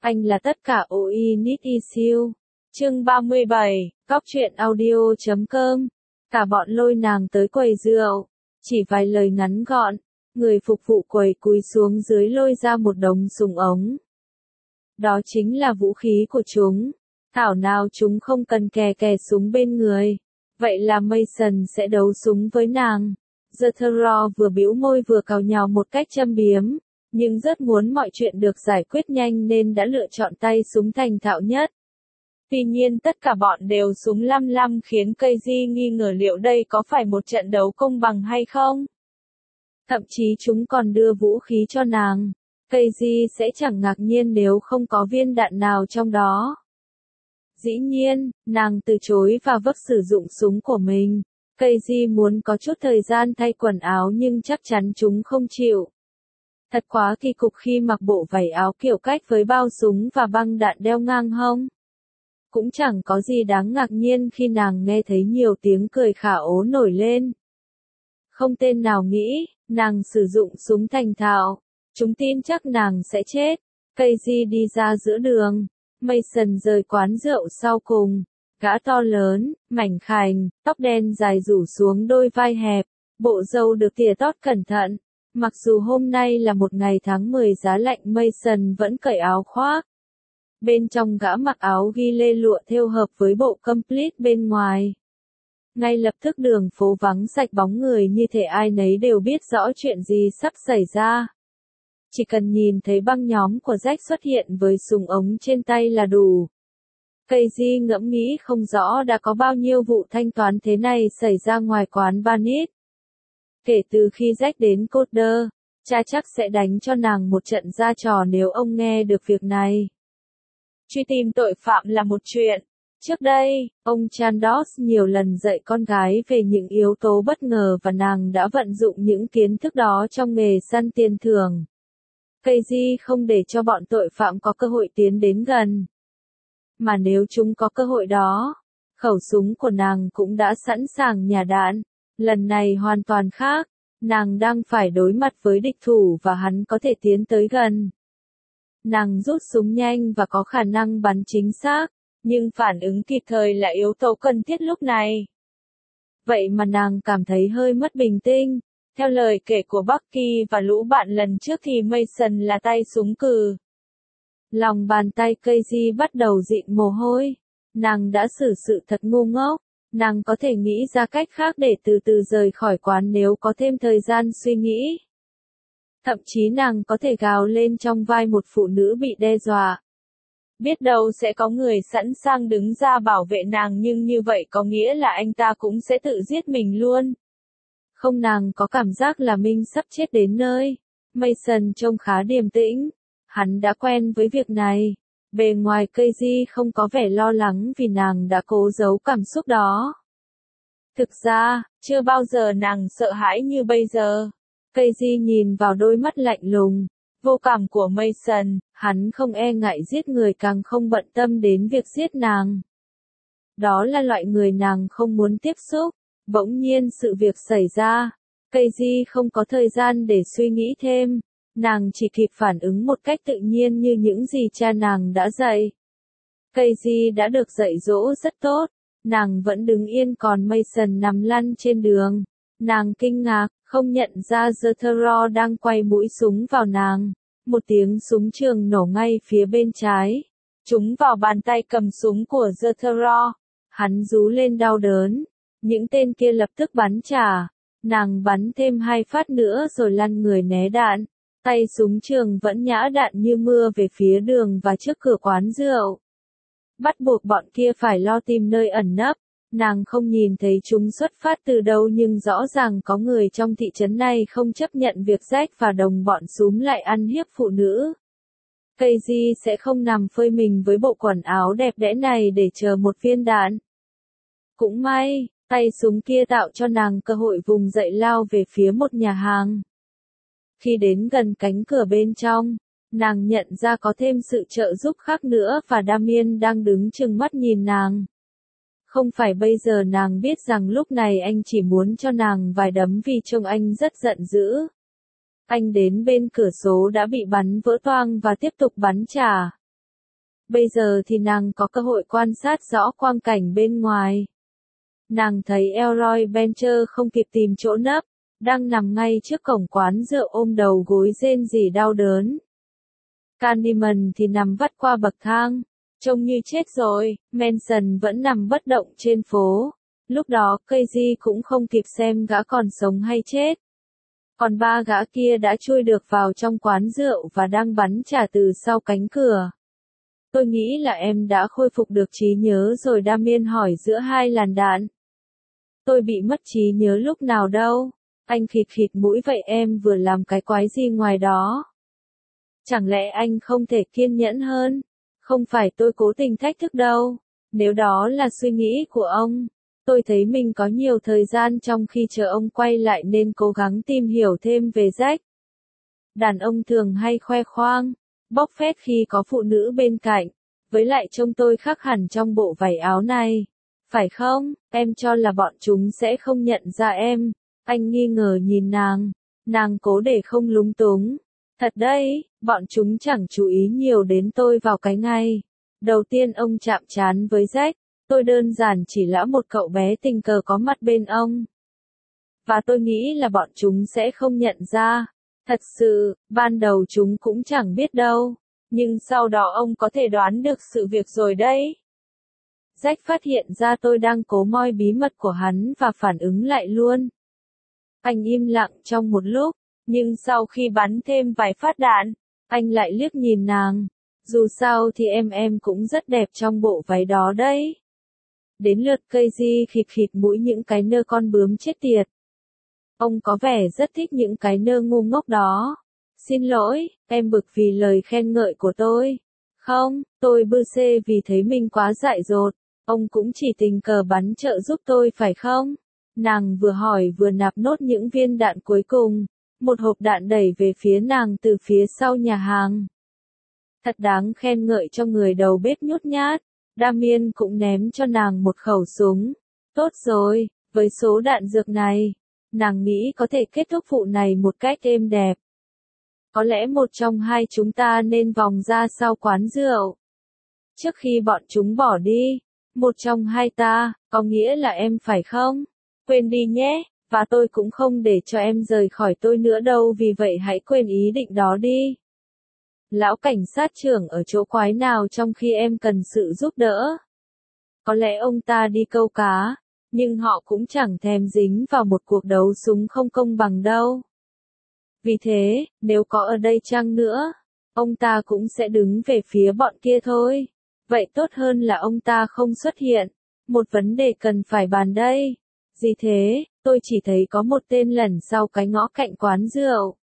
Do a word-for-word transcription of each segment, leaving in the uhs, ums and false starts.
Anh là tất cả all I need is you. Chương ba mươi bảy, Cóc truyện audio chấm com. Cả bọn lôi nàng tới quầy rượu. Chỉ vài lời ngắn gọn, người phục vụ quầy cúi xuống dưới lôi ra một đống súng ống. Đó chính là vũ khí của chúng. Thảo nào chúng không cần kè kè súng bên người. Vậy là Mason sẽ đấu súng với nàng. Jethro vừa bĩu môi vừa cào nhào một cách châm biếm, nhưng rất muốn mọi chuyện được giải quyết nhanh nên đã lựa chọn tay súng thành thạo nhất. Tuy nhiên tất cả bọn đều súng lăm lăm khiến Casey nghi ngờ liệu đây có phải một trận đấu công bằng hay không. Thậm chí chúng còn đưa vũ khí cho nàng. Casey sẽ chẳng ngạc nhiên nếu không có viên đạn nào trong đó. Dĩ nhiên, nàng từ chối và vấp sử dụng súng của mình. Casey muốn có chút thời gian thay quần áo nhưng chắc chắn chúng không chịu. Thật quá kỳ cục khi mặc bộ váy áo kiểu cách với bao súng và băng đạn đeo ngang hông. Cũng chẳng có gì đáng ngạc nhiên khi nàng nghe thấy nhiều tiếng cười khả ố nổi lên. Không tên nào nghĩ, nàng sử dụng súng thành thạo. Chúng tin chắc nàng sẽ chết. Casey đi ra giữa đường. Mason rời quán rượu sau cùng. Gã to lớn, mảnh khảnh, tóc đen dài rủ xuống đôi vai hẹp, bộ râu được tỉa tót cẩn thận. Mặc dù hôm nay là một ngày tháng mười giá lạnh, Mason vẫn cởi áo khoác. Bên trong gã mặc áo ghi lê lụa thêu hợp với bộ complete bên ngoài. Ngay lập tức đường phố vắng sạch bóng người như thể ai nấy đều biết rõ chuyện gì sắp xảy ra. Chỉ cần nhìn thấy băng nhóm của Jack xuất hiện với súng ống trên tay là đủ. Casey ngẫm nghĩ không rõ đã có bao nhiêu vụ thanh toán thế này xảy ra ngoài quán Barnett. Kể từ khi Jack đến Coder, cha chắc sẽ đánh cho nàng một trận ra trò nếu ông nghe được việc này. Truy tìm tội phạm là một chuyện. Trước đây, ông Chandos nhiều lần dạy con gái về những yếu tố bất ngờ và nàng đã vận dụng những kiến thức đó trong nghề săn tiền thưởng. Casey không để cho bọn tội phạm có cơ hội tiến đến gần. Mà nếu chúng có cơ hội đó, khẩu súng của nàng cũng đã sẵn sàng nhả đạn. Lần này hoàn toàn khác, nàng đang phải đối mặt với địch thủ và hắn có thể tiến tới gần. Nàng rút súng nhanh và có khả năng bắn chính xác, nhưng phản ứng kịp thời là yếu tố cần thiết lúc này. Vậy mà nàng cảm thấy hơi mất bình tĩnh. Theo lời kể của Bucky và lũ bạn lần trước thì Mason là tay súng cừ. Lòng bàn tay Casey bắt đầu dịn mồ hôi. Nàng đã xử sự thật ngu ngốc. Nàng có thể nghĩ ra cách khác để từ từ rời khỏi quán nếu có thêm thời gian suy nghĩ. Thậm chí nàng có thể gào lên trong vai một phụ nữ bị đe dọa. Biết đâu sẽ có người sẵn sàng đứng ra bảo vệ nàng, nhưng như vậy có nghĩa là anh ta cũng sẽ tự giết mình luôn. Không, nàng có cảm giác là mình sắp chết đến nơi. Mason trông khá điềm tĩnh. Hắn đã quen với việc này. Bề ngoài Casey không có vẻ lo lắng vì nàng đã cố giấu cảm xúc đó. Thực ra, chưa bao giờ nàng sợ hãi như bây giờ. Casey nhìn vào đôi mắt lạnh lùng, vô cảm của Mason, hắn không e ngại giết người, càng không bận tâm đến việc giết nàng. Đó là loại người nàng không muốn tiếp xúc. Bỗng nhiên sự việc xảy ra. Casey không có thời gian để suy nghĩ thêm. Nàng chỉ kịp phản ứng một cách tự nhiên như những gì cha nàng đã dạy. Casey đã được dạy dỗ rất tốt. Nàng vẫn đứng yên còn Mason nằm lăn trên đường. Nàng kinh ngạc, không nhận ra Jethro đang quay mũi súng vào nàng. Một tiếng súng trường nổ ngay phía bên trái. Trúng vào bàn tay cầm súng của Jethro. Hắn rú lên đau đớn. Những tên kia lập tức bắn trả. Nàng bắn thêm hai phát nữa rồi lăn người né đạn. Tay súng trường vẫn nhả đạn như mưa về phía đường và trước cửa quán rượu. Bắt buộc bọn kia phải lo tìm nơi ẩn nấp. Nàng không nhìn thấy chúng xuất phát từ đâu, nhưng rõ ràng có người trong thị trấn này không chấp nhận việc Jack và đồng bọn xúm lại ăn hiếp phụ nữ. Casey sẽ không nằm phơi mình với bộ quần áo đẹp đẽ này để chờ một viên đạn. Cũng may, tay súng kia tạo cho nàng cơ hội vùng dậy lao về phía một nhà hàng. Khi đến gần cánh cửa bên trong, nàng nhận ra có thêm sự trợ giúp khác nữa và Damien đang đứng trừng mắt nhìn nàng. Không phải bây giờ nàng biết rằng lúc này anh chỉ muốn cho nàng vài đấm vì trông anh rất giận dữ. Anh đến bên cửa sổ đã bị bắn vỡ toang và tiếp tục bắn trả. Bây giờ thì nàng có cơ hội quan sát rõ quang cảnh bên ngoài. Nàng thấy Elroy Bencher không kịp tìm chỗ nấp, đang nằm ngay trước cổng quán rượu ôm đầu gối rên rỉ đau đớn. Candyman thì nằm vắt qua bậc thang, trông như chết rồi. Manson vẫn nằm bất động trên phố. Lúc đó Casey cũng không kịp xem gã còn sống hay chết. Còn ba gã kia đã chui được vào trong quán rượu và đang bắn trả từ sau cánh cửa. Tôi nghĩ là em đã khôi phục được trí nhớ rồi, Damien hỏi giữa hai làn đạn. Tôi bị mất trí nhớ lúc nào đâu. Anh khịt khịt mũi, vậy em vừa làm cái quái gì ngoài đó? Chẳng lẽ anh không thể kiên nhẫn hơn? Không phải tôi cố tình thách thức đâu. Nếu đó là suy nghĩ của ông, tôi thấy mình có nhiều thời gian trong khi chờ ông quay lại nên cố gắng tìm hiểu thêm về Jack. Đàn ông thường hay khoe khoang, bóc phét khi có phụ nữ bên cạnh. Với lại trông tôi khác hẳn trong bộ váy áo này. Phải không? Em cho là bọn chúng sẽ không nhận ra em. Anh nghi ngờ nhìn nàng. Nàng cố để không lúng túng. Thật đấy, bọn chúng chẳng chú ý nhiều đến tôi vào cái ngày đầu tiên ông chạm trán với Jack. Tôi đơn giản chỉ là một cậu bé tình cờ có mặt bên ông. Và tôi nghĩ là bọn chúng sẽ không nhận ra. Thật sự, ban đầu chúng cũng chẳng biết đâu. Nhưng sau đó ông có thể đoán được sự việc rồi đấy. Jack phát hiện ra tôi đang cố moi bí mật của hắn và phản ứng lại luôn. Anh im lặng trong một lúc, nhưng sau khi bắn thêm vài phát đạn, anh lại liếc nhìn nàng. Dù sao thì em em cũng rất đẹp trong bộ váy đó đấy. Đến lượt Casey khịt khịt mũi, những cái nơ con bướm chết tiệt. Ông có vẻ rất thích những cái nơ ngu ngốc đó. Xin lỗi, em bực vì lời khen ngợi của tôi. Không, tôi bư xê vì thấy mình quá dại dột. Ông cũng chỉ tình cờ bắn trợ giúp tôi phải không? Nàng vừa hỏi vừa nạp nốt những viên đạn cuối cùng. Một hộp đạn đẩy về phía nàng từ phía sau nhà hàng. Thật đáng khen ngợi cho người đầu bếp nhút nhát. Damien cũng ném cho nàng một khẩu súng. Tốt rồi, với số đạn dược này, nàng nghĩ có thể kết thúc vụ này một cách êm đẹp. Có lẽ một trong hai chúng ta nên vòng ra sau quán rượu. Trước khi bọn chúng bỏ đi, một trong hai ta, có nghĩa là em phải không? Quên đi nhé, và tôi cũng không để cho em rời khỏi tôi nữa đâu, vì vậy hãy quên ý định đó đi. Lão cảnh sát trưởng ở chỗ quái nào trong khi em cần sự giúp đỡ? Có lẽ ông ta đi câu cá, nhưng họ cũng chẳng thèm dính vào một cuộc đấu súng không công bằng đâu. Vì thế, nếu có ở đây chăng nữa, ông ta cũng sẽ đứng về phía bọn kia thôi. Vậy tốt hơn là ông ta không xuất hiện. Một vấn đề cần phải bàn đây. Gì thế, tôi chỉ thấy có một tên lẩn sau cái ngõ cạnh quán rượu.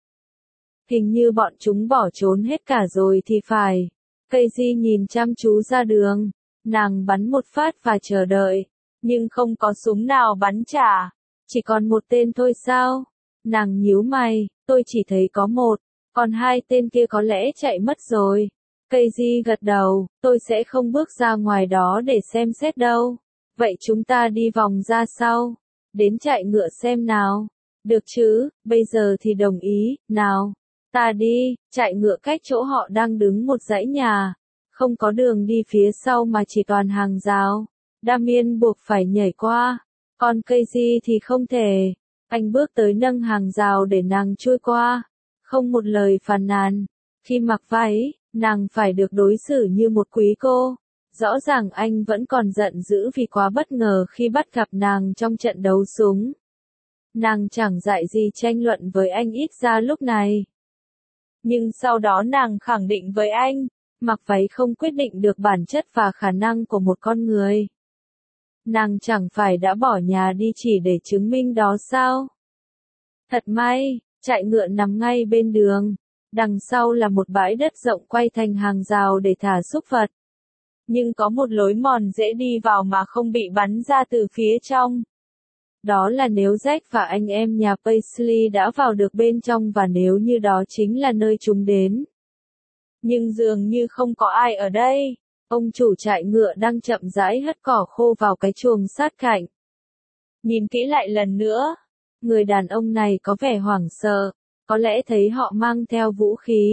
Hình như bọn chúng bỏ trốn hết cả rồi thì phải. Casey nhìn chăm chú ra đường. Nàng bắn một phát và chờ đợi. Nhưng không có súng nào bắn trả. Chỉ còn một tên thôi sao? Nàng nhíu mày, tôi chỉ thấy có một. Còn hai tên kia có lẽ chạy mất rồi. Casey gật đầu, tôi sẽ không bước ra ngoài đó để xem xét đâu. Vậy chúng ta đi vòng ra sau. Đến chạy ngựa xem nào. Được chứ, bây giờ thì đồng ý, nào. Ta đi, chạy ngựa cách chỗ họ đang đứng một dãy nhà. Không có đường đi phía sau mà chỉ toàn hàng rào. Damien buộc phải nhảy qua. Còn Casey thì không thể. Anh bước tới nâng hàng rào để nàng chui qua. Không một lời phàn nàn. Khi mặc váy, nàng phải được đối xử như một quý cô. Rõ ràng anh vẫn còn giận dữ vì quá bất ngờ khi bắt gặp nàng trong trận đấu súng. Nàng chẳng dại gì tranh luận với anh ít ra lúc này. Nhưng sau đó nàng khẳng định với anh, mặc váy không quyết định được bản chất và khả năng của một con người. Nàng chẳng phải đã bỏ nhà đi chỉ để chứng minh đó sao? Thật may, trại ngựa nằm ngay bên đường. Đằng sau là một bãi đất rộng quay thành hàng rào để thả súc vật. Nhưng có một lối mòn dễ đi vào mà không bị bắn ra từ phía trong. Đó là nếu Jack và anh em nhà Paisley đã vào được bên trong và nếu như đó chính là nơi chúng đến. Nhưng dường như không có ai ở đây. Ông chủ trại ngựa đang chậm rãi hất cỏ khô vào cái chuồng sát cạnh. Nhìn kỹ lại lần nữa, người đàn ông này có vẻ hoảng sợ, có lẽ thấy họ mang theo vũ khí.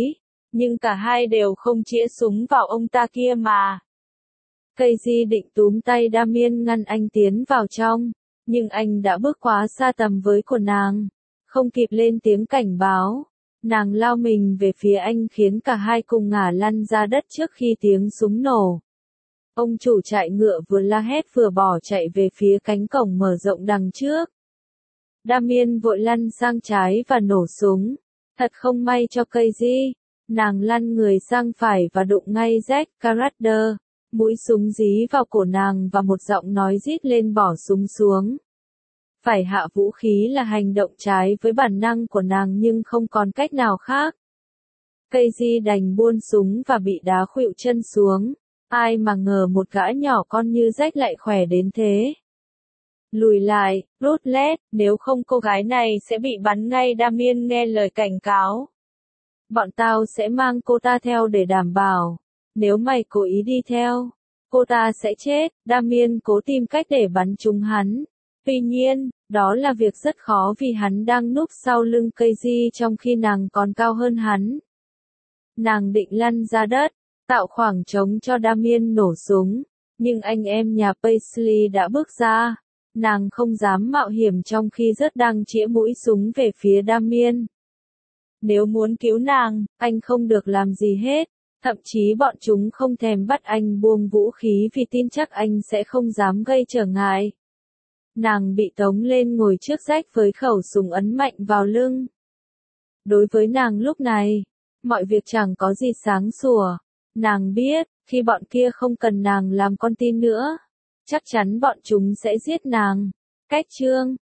nhưng cả hai đều không chĩa súng vào ông ta kia mà. Casey định túm tay Damien ngăn anh tiến vào trong, nhưng anh đã bước quá xa tầm với của nàng, không kịp lên tiếng cảnh báo. Nàng lao mình về phía anh khiến cả hai cùng ngả lăn ra đất trước khi tiếng súng nổ. Ông chủ trại ngựa vừa la hét vừa bỏ chạy về phía cánh cổng mở rộng đằng trước. Damien vội lăn sang trái và nổ súng. Thật không may cho Casey, nàng lăn người sang phải và đụng ngay Jack Carradder. Mũi súng dí vào cổ nàng và một giọng nói rít lên bỏ súng xuống. Phải hạ vũ khí là hành động trái với bản năng của nàng nhưng không còn cách nào khác. Casey đành buông súng và bị đá khuỵu chân xuống. Ai mà ngờ một gã nhỏ con như Jack lại khỏe đến thế. Lùi lại, Rutledge, nếu không cô gái này sẽ bị bắn ngay. Damien nghe lời cảnh cáo. Bọn tao sẽ mang cô ta theo để đảm bảo. Nếu mày cố ý đi theo, cô ta sẽ chết. Damien cố tìm cách để bắn trúng hắn. Tuy nhiên, đó là việc rất khó vì hắn đang núp sau lưng Casey trong khi nàng còn cao hơn hắn. Nàng định lăn ra đất, tạo khoảng trống cho Damien nổ súng, nhưng anh em nhà Paisley đã bước ra. Nàng không dám mạo hiểm trong khi Rớt đang chĩa mũi súng về phía Damien. Nếu muốn cứu nàng, anh không được làm gì hết. Thậm chí bọn chúng không thèm bắt anh buông vũ khí vì tin chắc anh sẽ không dám gây trở ngại. Nàng bị tống lên ngồi trước Jack với khẩu súng ấn mạnh vào lưng. Đối với nàng lúc này, mọi việc chẳng có gì sáng sủa. Nàng biết, khi bọn kia không cần nàng làm con tin nữa, chắc chắn bọn chúng sẽ giết nàng. Cách chương